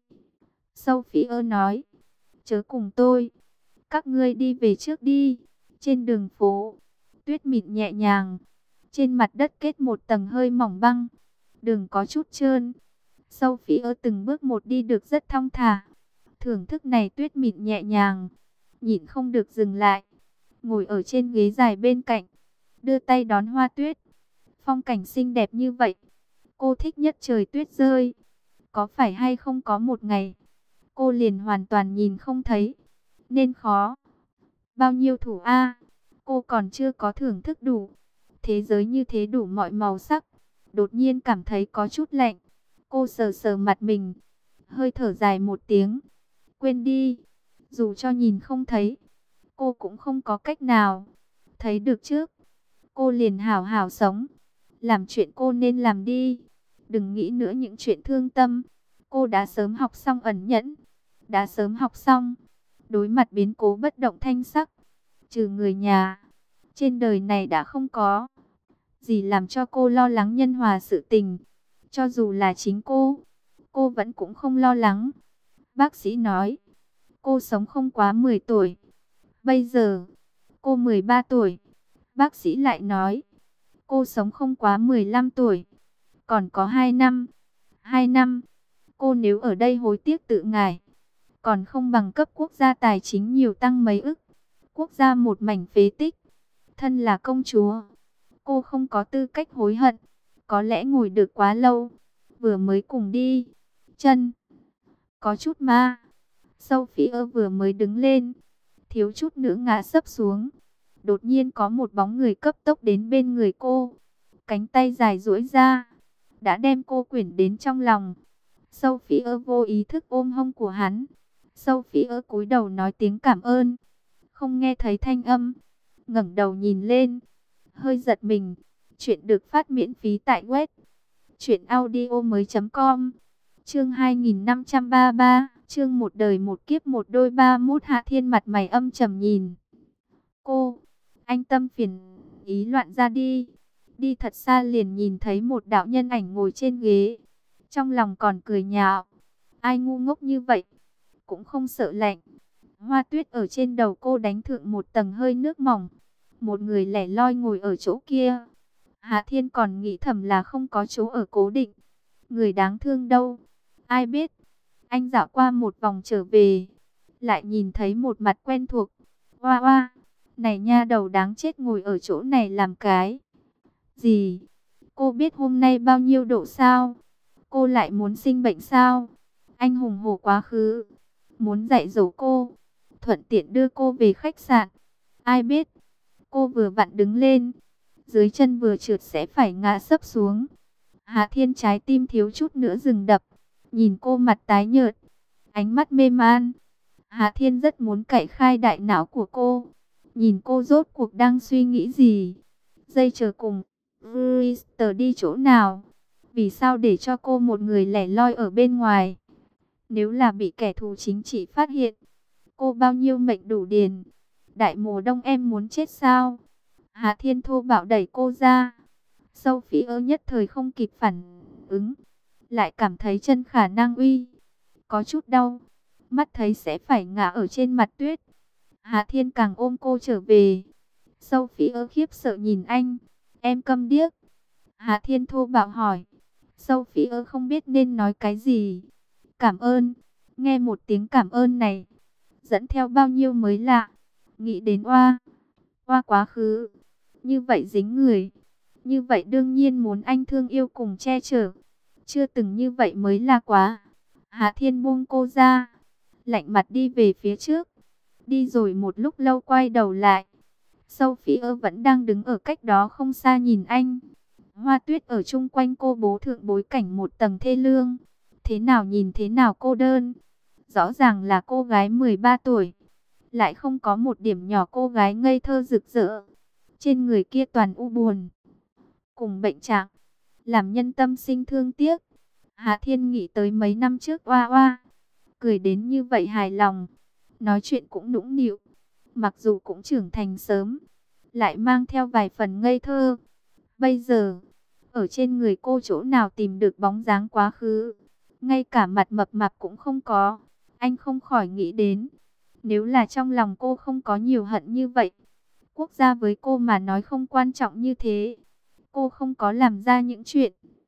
Sophie nói. Chớ cùng tôi. Các ngươi đi về trước đi. Trên đường phố, tuyết mịn nhẹ nhàng. Trên mặt đất kết một tầng hơi mỏng băng. Đường có chút trơn. Sophie từng bước một đi được rất thong thả. Thưởng thức này tuyết mịn nhẹ nhàng. Nhịn không được dừng lại. Ngồi ở trên ghế dài bên cạnh. Đưa tay đón hoa tuyết. Phong cảnh xinh đẹp như vậy. Cô thích nhất trời tuyết rơi. Có phải hay không có một ngày, cô liền hoàn toàn nhìn không thấy. Nên khó. Bao nhiêu thủ A. Cô còn chưa có thưởng thức đủ. Thế giới như thế đủ mọi màu sắc. Đột nhiên cảm thấy có chút lạnh. Cô sờ sờ mặt mình. Hơi thở dài một tiếng. Quên đi. Dù cho nhìn không thấy, cô cũng không có cách nào. Thấy được trước, cô liền hảo hảo sống. Làm chuyện cô nên làm đi. Đừng nghĩ nữa những chuyện thương tâm. Cô đã sớm học xong ẩn nhẫn. Đã sớm học xong đối mặt biến cố bất động thanh sắc. Trừ người nhà, trên đời này đã không có gì làm cho cô lo lắng nhân hòa sự tình. Cho dù là chính cô vẫn cũng không lo lắng. Bác sĩ nói, cô sống không quá 10 tuổi. Bây giờ, cô 13 tuổi. Bác sĩ lại nói, cô sống không quá 15 tuổi. Còn có 2 năm. 2 năm, cô nếu ở đây hối tiếc tự ngại, còn không bằng cấp quốc gia tài chính nhiều tăng mấy ức. Quốc gia một mảnh phế tích. Thân là công chúa, cô không có tư cách hối hận. Có lẽ ngồi được quá lâu, vừa mới cùng đi, chân có chút ma. Sophie vừa mới đứng lên, thiếu chút nữa ngã sấp xuống. Đột nhiên có một bóng người cấp tốc đến bên người cô. Cánh tay dài duỗi ra, đã đem cô quyển đến trong lòng. Sophie vô ý thức ôm hông của hắn. Sophie cúi đầu nói tiếng cảm ơn. Không nghe thấy thanh âm. Ngẩng đầu nhìn lên, hơi giật mình. Chuyện được phát miễn phí tại web truyệnaudiomoi.com. Chương 2533, chương một đời một kiếp một đôi 31. Hạ Thiên mặt mày âm trầm nhìn cô. Anh tâm phiền ý loạn ra đi. Đi thật xa liền nhìn thấy một đạo nhân ảnh ngồi trên ghế. Trong lòng còn cười nhạo. Ai ngu ngốc như vậy, cũng không sợ lạnh. Hoa tuyết ở trên đầu cô đánh thượng một tầng hơi nước mỏng. Một người lẻ loi ngồi ở chỗ kia. Hạ Thiên còn nghĩ thầm là không có chỗ ở cố định. Người đáng thương đâu? Ai biết? Anh dạo qua một vòng trở về, lại nhìn thấy một mặt quen thuộc. Oa oa, này nha đầu đáng chết ngồi ở chỗ này làm cái gì? Cô biết hôm nay bao nhiêu độ sao? Cô lại muốn sinh bệnh sao? Anh hùng hổ quá khứ, muốn dạy dỗ cô, thuận tiện đưa cô về khách sạn. Ai biết, cô vừa vặn đứng lên, dưới chân vừa trượt sẽ phải ngã sấp xuống. Hạ Thiên trái tim thiếu chút nữa dừng đập, nhìn cô mặt tái nhợt, ánh mắt mê man. Hạ Thiên rất muốn cạy khai đại não của cô, nhìn cô rốt cuộc đang suy nghĩ gì. Dây chờ cùng Brewster đi chỗ nào? Vì sao để cho cô một người lẻ loi ở bên ngoài? Nếu là bị kẻ thù chính trị phát hiện, cô bao nhiêu mệnh đủ điền. Đại mùa đông em muốn chết sao? Hạ Thiên thô bạo đẩy cô ra. Sophie nhất thời không kịp phản ứng, lại cảm thấy chân khả năng uy có chút đau, mắt thấy sẽ phải ngã ở trên mặt tuyết. Hạ Thiên càng ôm cô trở về. Sophie khiếp sợ nhìn anh. Em câm điếc? Hạ Thiên thô bạo hỏi. Sophie không biết nên nói cái gì. Cảm ơn. Nghe một tiếng cảm ơn này, dẫn theo bao nhiêu mới lạ. Nghĩ đến oa, Qua quá khứ, như vậy dính người, như vậy đương nhiên muốn anh thương yêu cùng che chở. Chưa từng như vậy mới là quá. Hạ Thiên buông cô ra, lạnh mặt đi về phía trước. Đi rồi một lúc lâu quay đầu lại. Sophie vẫn đang đứng ở cách đó không xa nhìn anh. Hoa tuyết ở chung quanh cô bố thượng bối cảnh một tầng thê lương. Thế nào nhìn thế nào cô đơn. Rõ ràng là cô gái 13 tuổi. Lại không có một điểm nhỏ cô gái ngây thơ rực rỡ. Trên người kia toàn u buồn. Cùng bệnh trạng. Làm nhân tâm sinh thương tiếc. Hạ Thiên nghĩ tới mấy năm trước oa oa. Cười đến như vậy hài lòng. Nói chuyện cũng nũng nịu. Mặc dù cũng trưởng thành sớm. Lại mang theo vài phần ngây thơ. Bây giờ, ở trên người cô chỗ nào tìm được bóng dáng quá khứ. Ngay cả mặt mập mạp cũng không có. Anh không khỏi nghĩ đến. Nếu là trong lòng cô không có nhiều hận như vậy. Quốc gia với cô mà nói không quan trọng như thế. Cô không có làm ra những chuyện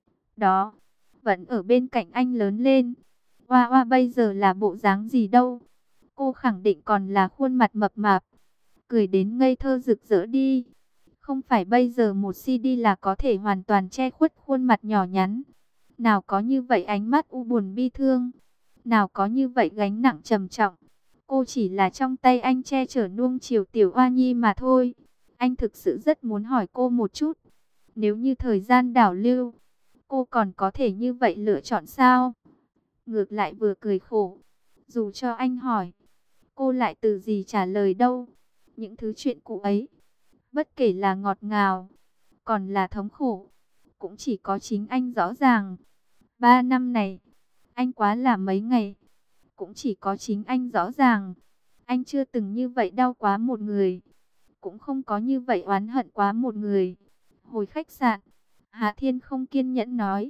đó. Vẫn ở bên cạnh anh lớn lên. Oa oa bây giờ là bộ dáng gì đâu. Cô khẳng định còn là khuôn mặt mập mạp. Cười đến ngây thơ rực rỡ đi. Không phải bây giờ một CD là có thể hoàn toàn che khuất khuôn mặt nhỏ nhắn. Nào có như vậy ánh mắt u buồn bi thương. Nào có như vậy gánh nặng trầm trọng. Cô chỉ là trong tay anh che chở nuông chiều tiểu oa nhi mà thôi. Anh thực sự rất muốn hỏi cô một chút. Nếu như thời gian đảo lưu, cô còn có thể như vậy lựa chọn sao? Ngược lại vừa cười khổ. Dù cho anh hỏi, cô lại từ gì trả lời đâu. Những thứ chuyện cũ ấy, bất kể là ngọt ngào, còn là thống khổ, cũng chỉ có chính anh rõ ràng. 3 năm này, anh quá là mấy ngày, cũng chỉ có chính anh rõ ràng. Anh chưa từng như vậy đau quá một người, cũng không có như vậy oán hận quá một người. Hồi khách sạn, Hạ Thiên không kiên nhẫn nói.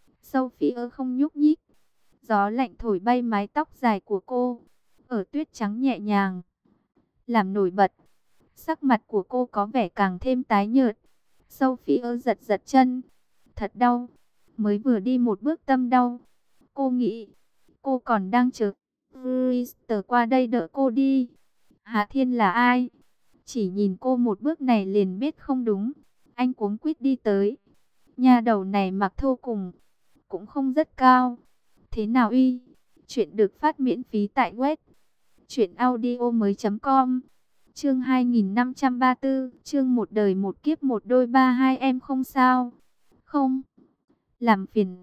Sophie không nhúc nhích. Gió lạnh thổi bay mái tóc dài của cô, ở tuyết trắng nhẹ nhàng, làm nổi bật. Sắc mặt của cô có vẻ càng thêm tái nhợt. Sophie giật giật chân. Thật đau. Mới vừa đi một bước tâm đau. Cô nghĩ, cô còn đang chờ Brewster qua đây đỡ cô đi. Hạ Thiên là ai? Chỉ nhìn cô một bước này liền biết không đúng. Anh cuống quýt đi tới. Nhà đầu này mặc thô cùng, cũng không rất cao. Thế nào uy? Chuyện được phát miễn phí tại web truyệnaudiomoi.com. Chương 2534, chương một đời một kiếp một đôi ba hai em không sao. Không, làm phiền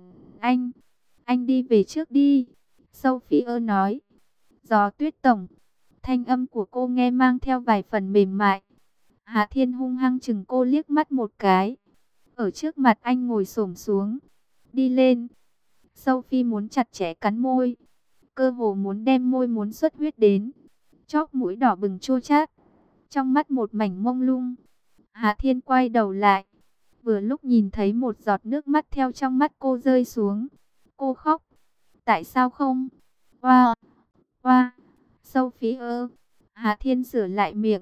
anh đi về trước đi. Sophie nói. Gió tuyết tổng. Thanh âm của cô nghe mang theo vài phần mềm mại. Hạ Thiên hung hăng chừng cô liếc mắt một cái. Ở trước mặt anh ngồi xổm xuống. Đi lên. Sophie muốn chặt chẽ cắn môi. Cơ hồ muốn đem môi muốn xuất huyết đến. Chóp mũi đỏ bừng chua chát. Trong mắt một mảnh mông lung. Hạ Thiên quay đầu lại. Vừa lúc nhìn thấy một giọt nước mắt theo trong mắt cô rơi xuống. Cô khóc. Tại sao không? Wow! Wow! Sophie! Hạ Thiên sửa lại miệng.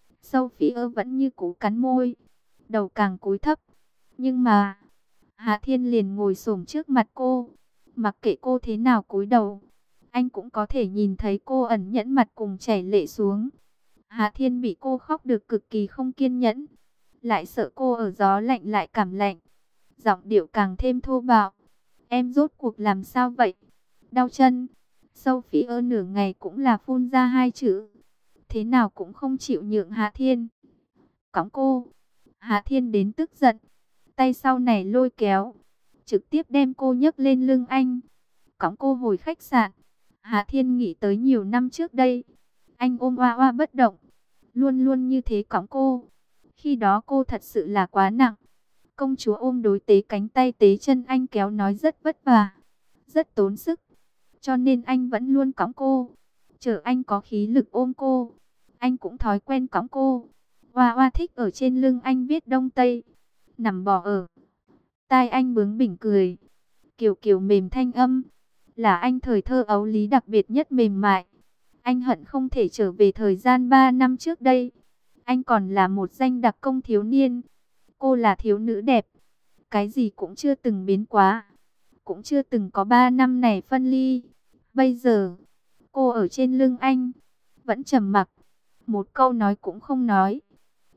Sophie vẫn như cú cắn môi. Đầu càng cúi thấp. Nhưng mà... Hạ Thiên liền ngồi xổm trước mặt cô. Mặc kệ cô thế nào cúi đầu, anh cũng có thể nhìn thấy cô ẩn nhẫn mặt cùng chảy lệ xuống. Hạ Thiên bị cô khóc được cực kỳ không kiên nhẫn. Lại sợ cô ở gió lạnh lại cảm lạnh. Giọng điệu càng thêm thô bạo. Em rốt cuộc làm sao vậy? Đau chân. Sophie nửa ngày cũng là phun ra hai chữ. Thế nào cũng không chịu nhượng Hạ Thiên. Cõng cô. Hạ Thiên đến tức giận. Tay sau này lôi kéo. Trực tiếp đem cô nhấc lên lưng anh. Cõng cô hồi khách sạn. Hạ Thiên nghĩ tới nhiều năm trước đây. Anh ôm oa oa bất động. Luôn luôn như thế cõng cô. Khi đó cô thật sự là quá nặng. Công chúa ôm đối tế cánh tay tế chân anh kéo nói rất vất vả. Rất tốn sức. Cho nên anh vẫn luôn cõng cô. Chờ anh có khí lực ôm cô. Anh cũng thói quen cõng cô. Oa oa thích ở trên lưng anh viết đông tây. Nằm bò ở tai anh bướng bỉnh cười. Kiều kiều mềm thanh âm. Là anh thời thơ ấu lý đặc biệt nhất mềm mại. Anh hận không thể trở về thời gian 3 năm trước đây. Anh còn là một danh đặc công thiếu niên. Cô là thiếu nữ đẹp. Cái gì cũng chưa từng biến quá. Cũng chưa từng có 3 năm này phân ly. Bây giờ, cô ở trên lưng anh. Vẫn trầm mặc. Một câu nói cũng không nói.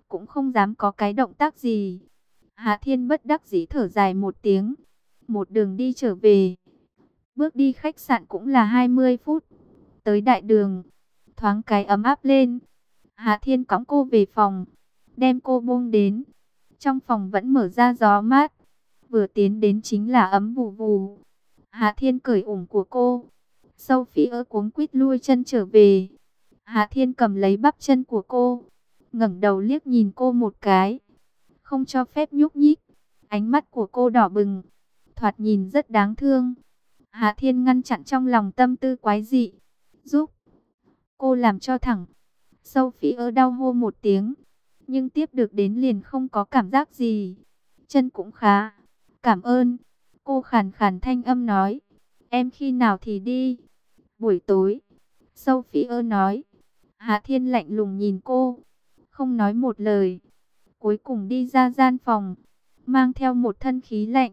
cũng không dám có cái động tác gì. Hạ Thiên bất đắc dĩ thở dài một tiếng. Một đường đi trở về. Bước đi khách sạn cũng là 20 phút. Tới đại đường, thoáng cái ấm áp lên. Hạ Thiên cõng cô về phòng, đem cô buông đến. Trong phòng vẫn mở ra gió mát. Vừa tiến đến chính là ấm vù vù. Hạ Thiên cởi ủng của cô. Sophie cuống quýt lui chân trở về. Hạ Thiên cầm lấy bắp chân của cô, ngẩng đầu liếc nhìn cô một cái, không cho phép nhúc nhích. Ánh mắt của cô đỏ bừng, thoạt nhìn rất đáng thương. Hạ Thiên ngăn chặn trong lòng tâm tư quái dị, giúp cô làm cho thẳng. Sophie đau hô một tiếng, nhưng tiếp được đến liền không có cảm giác gì. Chân cũng khá, cảm ơn. Cô khàn khàn thanh âm nói, em khi nào thì đi? Buổi tối, Sophie nói. Hạ Thiên lạnh lùng nhìn cô, không nói một lời. Cuối cùng đi ra gian phòng, mang theo một thân khí lạnh.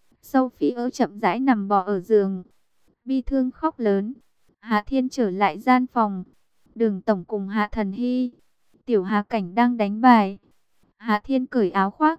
Sophie chậm rãi nằm bò ở giường, bi thương khóc lớn. Hạ Thiên trở lại gian phòng. Đường tổng cùng Hạ Thần Hy, Tiểu Hà Cảnh đang đánh bài. Hạ Thiên cởi áo khoác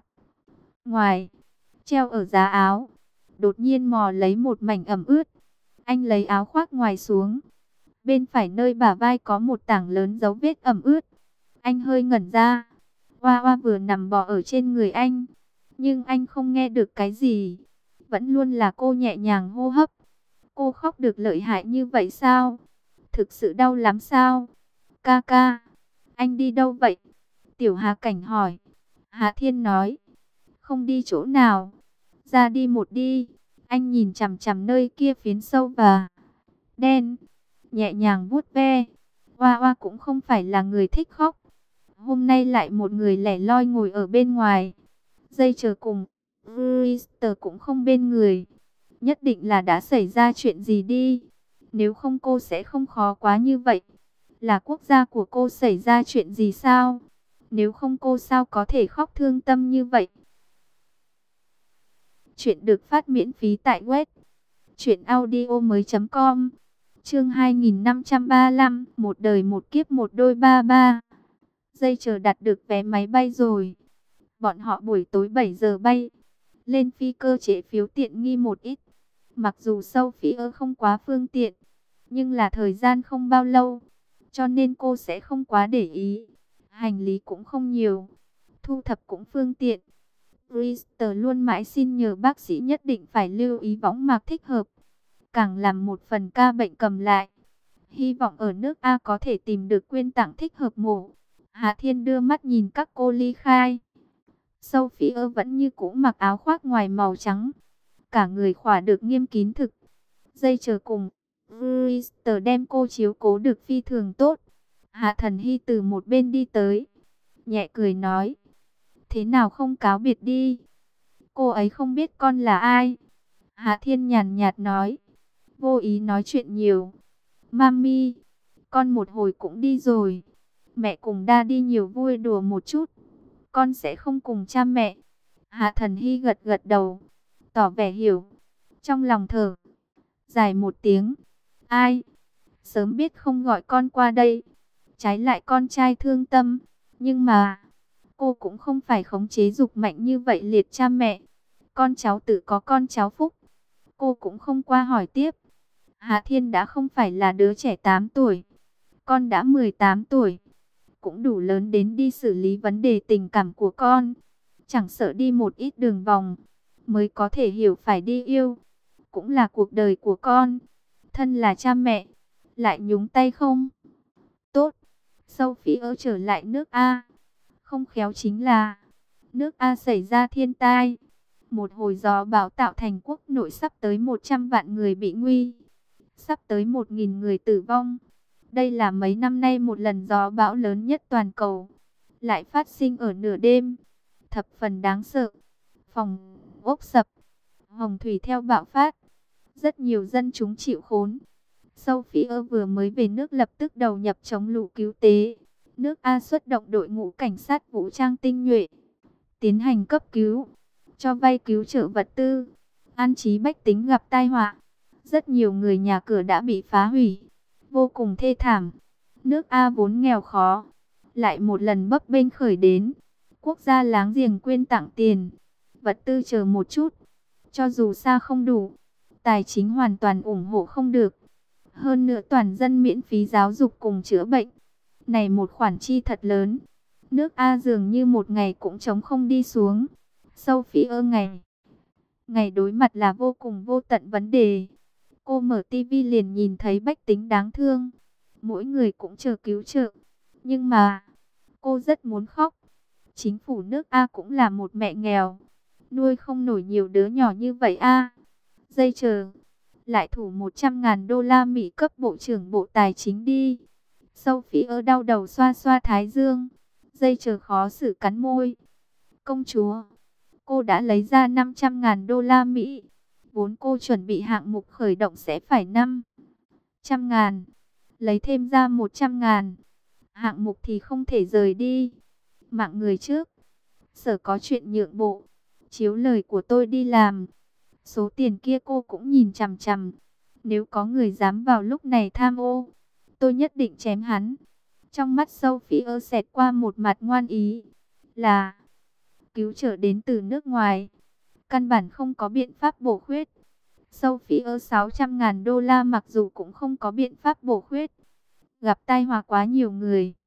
ngoài, treo ở giá áo. Đột nhiên mò lấy một mảnh ẩm ướt. Anh lấy áo khoác ngoài xuống. Bên phải nơi bả vai có một tảng lớn dấu vết ẩm ướt. Anh hơi ngẩn ra. Hoa Hoa vừa nằm bò ở trên người anh, nhưng anh không nghe được cái gì. Vẫn luôn là cô nhẹ nhàng hô hấp. Cô khóc được lợi hại như vậy sao? Thực sự đau lắm sao? Ca ca, anh đi đâu vậy? Tiểu Hà Cảnh hỏi. Hạ Thiên nói, không đi chỗ nào. Ra đi một đi. Anh nhìn chằm chằm nơi kia phiến sâu và đen, nhẹ nhàng vuốt ve. Hoa Hoa cũng không phải là người thích khóc. Hôm nay lại một người lẻ loi ngồi ở bên ngoài. Dây chờ cùng, Brewster cũng không bên người. Nhất định là đã xảy ra chuyện gì đi. Nếu không cô sẽ không khó quá như vậy. Là quốc gia của cô xảy ra chuyện gì sao? Nếu không cô sao có thể khóc thương tâm như vậy? Chuyện được phát miễn phí tại web truyệnaudiomoi.com. Chương 2535, một đời một kiếp một đôi ba ba. Dây chờ đặt được vé máy bay rồi. Bọn họ buổi tối 7 giờ bay. Lên phi cơ chế phiếu tiện nghi một ít. Mặc dù Sophie không quá phương tiện, nhưng là thời gian không bao lâu, cho nên cô sẽ không quá để ý. Hành lý cũng không nhiều, thu thập cũng phương tiện. Brewster luôn mãi xin nhờ bác sĩ nhất định phải lưu ý võng mạc thích hợp, càng làm một phần ca bệnh cầm lại. Hy vọng ở nước A có thể tìm được quyên tạng thích hợp mổ. Hạ Thiên đưa mắt nhìn các cô ly khai. Sophie vẫn như cũ mặc áo khoác ngoài màu trắng, cả người khỏa được nghiêm kín thực. Dây chờ cùng, Brewster đem cô chiếu cố được phi thường tốt. Hạ Thần Hy từ một bên đi tới, nhẹ cười nói, thế nào không cáo biệt đi? Cô ấy không biết con là ai. Hạ Thiên nhàn nhạt nói, vô ý nói chuyện nhiều. Mami, con một hồi cũng đi rồi. Mẹ cùng Daddy nhiều vui đùa một chút. Con sẽ không cùng cha mẹ. Hạ Thần Hy gật gật đầu, tỏ vẻ hiểu. Trong lòng thở dài một tiếng. Ai? Sớm biết không gọi con qua đây. Trái lại con trai thương tâm. Nhưng mà, cô cũng không phải khống chế dục mạnh như vậy liệt cha mẹ. Con cháu tự có con cháu phúc. Cô cũng không qua hỏi tiếp. Hạ Thiên đã không phải là đứa trẻ 8 tuổi. Con đã 18 tuổi. Cũng đủ lớn đến đi xử lý vấn đề tình cảm của con. Chẳng sợ đi một ít đường vòng, mới có thể hiểu phải đi yêu. Cũng là cuộc đời của con. Thân là cha mẹ, lại nhúng tay không? Tốt, Sophie trở lại nước A. Không khéo chính là nước A xảy ra thiên tai. Một hồi gió bão tạo thành quốc nội sắp tới 100 vạn người bị nguy. Sắp tới 1.000 người tử vong. Đây là mấy năm nay một lần gió bão lớn nhất toàn cầu. Lại phát sinh ở nửa đêm. Thập phần đáng sợ. Phòng ốc sập. Hồng thủy theo bạo phát. Rất nhiều dân chúng chịu khốn. Sophie vừa mới về nước lập tức đầu nhập chống lũ cứu tế. Nước A xuất động đội ngũ cảnh sát vũ trang tinh nhuệ, tiến hành cấp cứu, cho vay cứu trợ vật tư, an trí bách tính gặp tai họa. Rất nhiều người nhà cửa đã bị phá hủy, vô cùng thê thảm. Nước A vốn nghèo khó, lại một lần bấp bênh khởi đến. quốc gia láng giềng quyên tặng tiền, vật tư chờ một chút. Cho dù xa không đủ, tài chính hoàn toàn ủng hộ không được. Hơn nữa toàn dân miễn phí giáo dục cùng chữa bệnh. Này một khoản chi thật lớn. Nước A dường như một ngày cũng trống không đi xuống. Sophie ngày đối mặt là vô cùng vô tận vấn đề. Cô mở tivi liền nhìn thấy bách tính đáng thương. Mỗi người cũng chờ cứu trợ. Nhưng mà, cô rất muốn khóc. Chính phủ nước A cũng là một mẹ nghèo. Nuôi không nổi nhiều đứa nhỏ như vậy a. Dây chờ. Lại thủ 100.000 đô la Mỹ cấp Bộ trưởng Bộ Tài chính đi. Sophie đau đầu xoa xoa thái dương. Dây chờ khó xử cắn môi. Công chúa, cô đã lấy ra 500.000 đô la Mỹ. Vốn cô chuẩn bị hạng mục khởi động sẽ phải 500.000. Lấy thêm ra 100.000. Hạng mục thì không thể rời đi. Mạng người trước. Sở có chuyện nhượng bộ. Chiếu lời của tôi đi làm. Số tiền kia cô cũng nhìn chằm chằm. Nếu có người dám vào lúc này tham ô, tôi nhất định chém hắn. Trong mắt Sophie xẹt qua một mặt ngoan ý. Là cứu trợ đến từ nước ngoài. Căn bản không có biện pháp bổ khuyết. Sophie 600.000 đô la mặc dù cũng không có biện pháp bổ khuyết. Gặp tai họa quá nhiều người.